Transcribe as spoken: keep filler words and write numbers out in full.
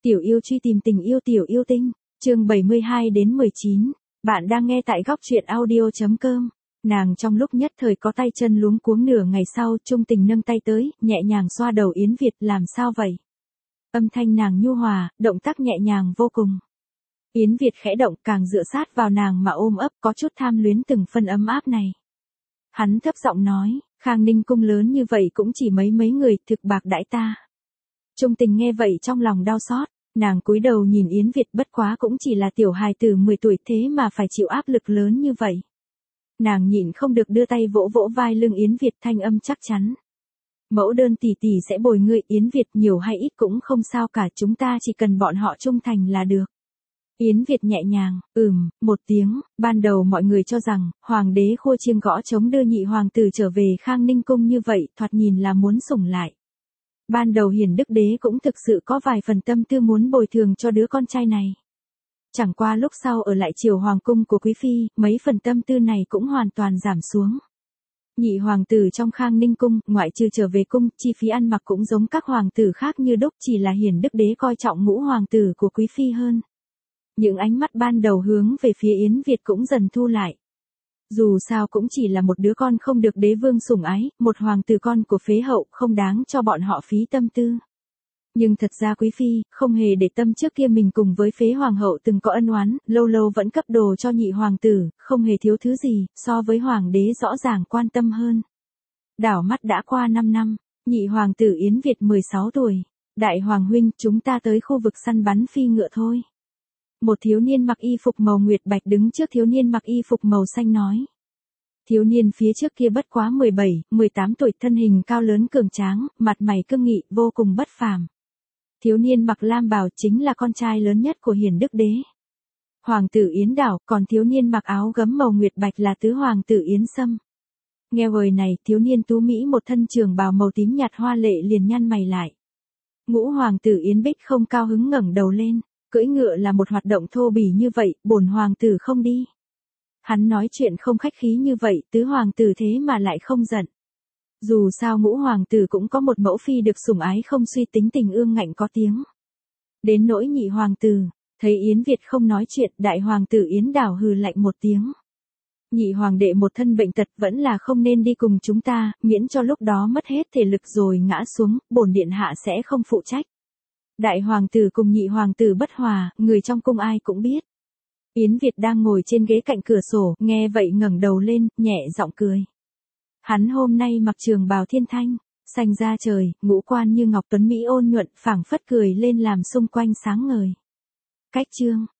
Tiểu yêu truy tìm tình yêu tiểu yêu tinh, chương bảy mươi hai đến mười chín. Bạn đang nghe tại góc truyện audio chấm com. Nàng trong lúc nhất thời có tay chân luống cuống, nửa ngày sau, Trung Tình nâng tay tới, nhẹ nhàng xoa đầu Yến Việt. Làm sao vậy? Âm thanh nàng nhu hòa, động tác nhẹ nhàng vô cùng. Yến Việt khẽ động, càng dựa sát vào nàng mà ôm ấp, có chút tham luyến từng phân ấm áp này. Hắn thấp giọng nói, Khang Ninh cung lớn như vậy cũng chỉ mấy mấy người, thực bạc đãi ta. Trung Tình nghe vậy trong lòng đau xót, nàng cúi đầu nhìn Yến Việt, bất quá cũng chỉ là tiểu hài tử mười tuổi, thế mà phải chịu áp lực lớn như vậy. Nàng nhịn không được đưa tay vỗ vỗ vai lưng Yến Việt, thanh âm chắc chắn. Mẫu đơn tỷ tỷ sẽ bồi ngươi. Yến Việt, nhiều hay ít cũng không sao cả, chúng ta chỉ cần bọn họ trung thành là được. Yến Việt nhẹ nhàng, ừm, một tiếng. Ban đầu mọi người cho rằng, hoàng đế khua chiêng gõ trống đưa nhị hoàng tử trở về Khang Ninh cung như vậy, thoạt nhìn là muốn sủng lại. Ban đầu Hiền Đức Đế cũng thực sự có vài phần tâm tư muốn bồi thường cho đứa con trai này. Chẳng qua lúc sau ở lại triều hoàng cung của quý phi, mấy phần tâm tư này cũng hoàn toàn giảm xuống. Nhị hoàng tử trong Khang Ninh cung, ngoại trừ trở về cung, chi phí ăn mặc cũng giống các hoàng tử khác như đúc, chỉ là Hiền Đức Đế coi trọng ngũ hoàng tử của quý phi hơn. Những ánh mắt ban đầu hướng về phía Yến Việt cũng dần thu lại. Dù sao cũng chỉ là một đứa con không được đế vương sủng ái, một hoàng tử con của phế hậu, không đáng cho bọn họ phí tâm tư. Nhưng thật ra quý phi, không hề để tâm trước kia mình cùng với phế hoàng hậu từng có ân oán, lâu lâu vẫn cấp đồ cho nhị hoàng tử, không hề thiếu thứ gì, so với hoàng đế rõ ràng quan tâm hơn. Đảo mắt đã qua năm năm, nhị hoàng tử Yến Việt mười sáu tuổi. Đại hoàng huynh, chúng ta tới khu vực săn bắn phi ngựa thôi. Một thiếu niên mặc y phục màu nguyệt bạch đứng trước thiếu niên mặc y phục màu xanh nói. Thiếu niên phía trước kia bất quá mười bảy, mười tám tuổi, thân hình cao lớn cường tráng, mặt mày cương nghị, vô cùng bất phàm. Thiếu niên mặc lam bào chính là con trai lớn nhất của Hiền Đức Đế, hoàng tử Yến Đảo, còn thiếu niên mặc áo gấm màu nguyệt bạch là tứ hoàng tử Yến Sâm. Nghe lời này, thiếu niên tú mỹ một thân trường bào màu tím nhạt hoa lệ liền nhăn mày lại. Ngũ hoàng tử Yến Bích không cao hứng ngẩng đầu lên. Cưỡi ngựa là một hoạt động thô bỉ như vậy, bổn hoàng tử không đi. Hắn nói chuyện không khách khí như vậy, tứ hoàng tử thế mà lại không giận. Dù sao ngũ hoàng tử cũng có một mẫu phi được sủng ái không suy, tính tình ương ngạnh có tiếng. Đến nỗi nhị hoàng tử, thấy Yến Việt không nói chuyện, đại hoàng tử Yến Đảo hừ lạnh một tiếng. Nhị hoàng đệ một thân bệnh tật, vẫn là không nên đi cùng chúng ta, miễn cho lúc đó mất hết thể lực rồi ngã xuống, bổn điện hạ sẽ không phụ trách. Đại hoàng tử cùng nhị hoàng tử bất hòa, người trong cung ai cũng biết. Yến Việt đang ngồi trên ghế cạnh cửa sổ, nghe vậy ngẩng đầu lên, nhẹ giọng cười. Hắn hôm nay mặc trường bào thiên thanh, xanh da trời, ngũ quan như ngọc tuấn mỹ ôn nhuận, phảng phất cười lên làm xung quanh sáng ngời. Cách chương,